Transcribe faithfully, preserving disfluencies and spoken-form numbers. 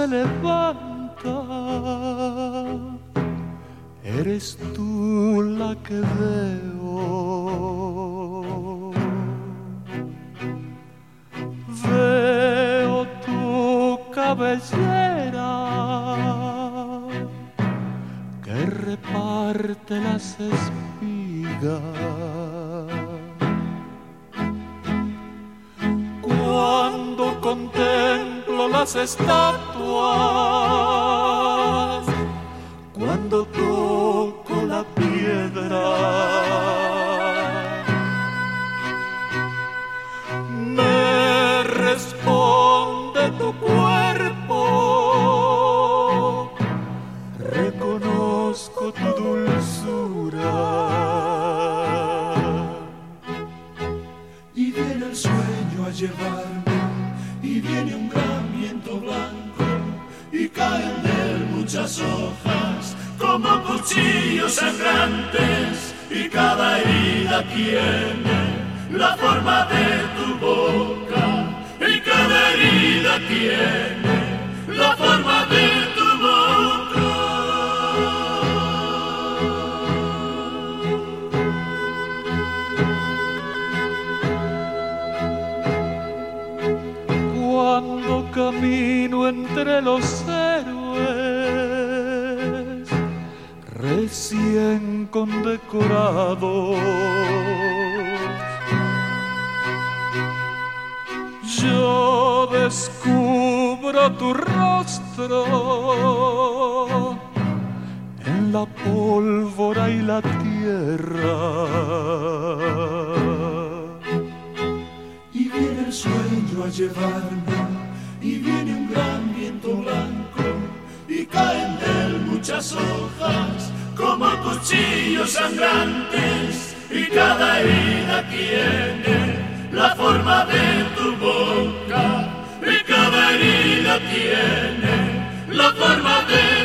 se levanta, eres tú la que veo. Veo tu cabellera que reparte las espigas. Cuando contemplo las estatuas, cuando toco la piedra, me responde tu cuerpo, reconozco tu dulzura. Y viene el sueño a llevarme, y viene un gran viento blanco, y caen de él muchas hojas como cuchillos sangrantes, y cada herida tiene la forma de tu boca, y cada herida tiene la forma de tu boca. Cuando camino entre los héroes recién condecorados, yo descubro tu rostro en la pólvora y la tierra. Y viene el sueño a llevarme, y viene un gran viento blanco, y caen de él muchas hojas como cuchillos sangrantes, y cada herida tiene la forma de tu boca, y cada herida tiene la forma de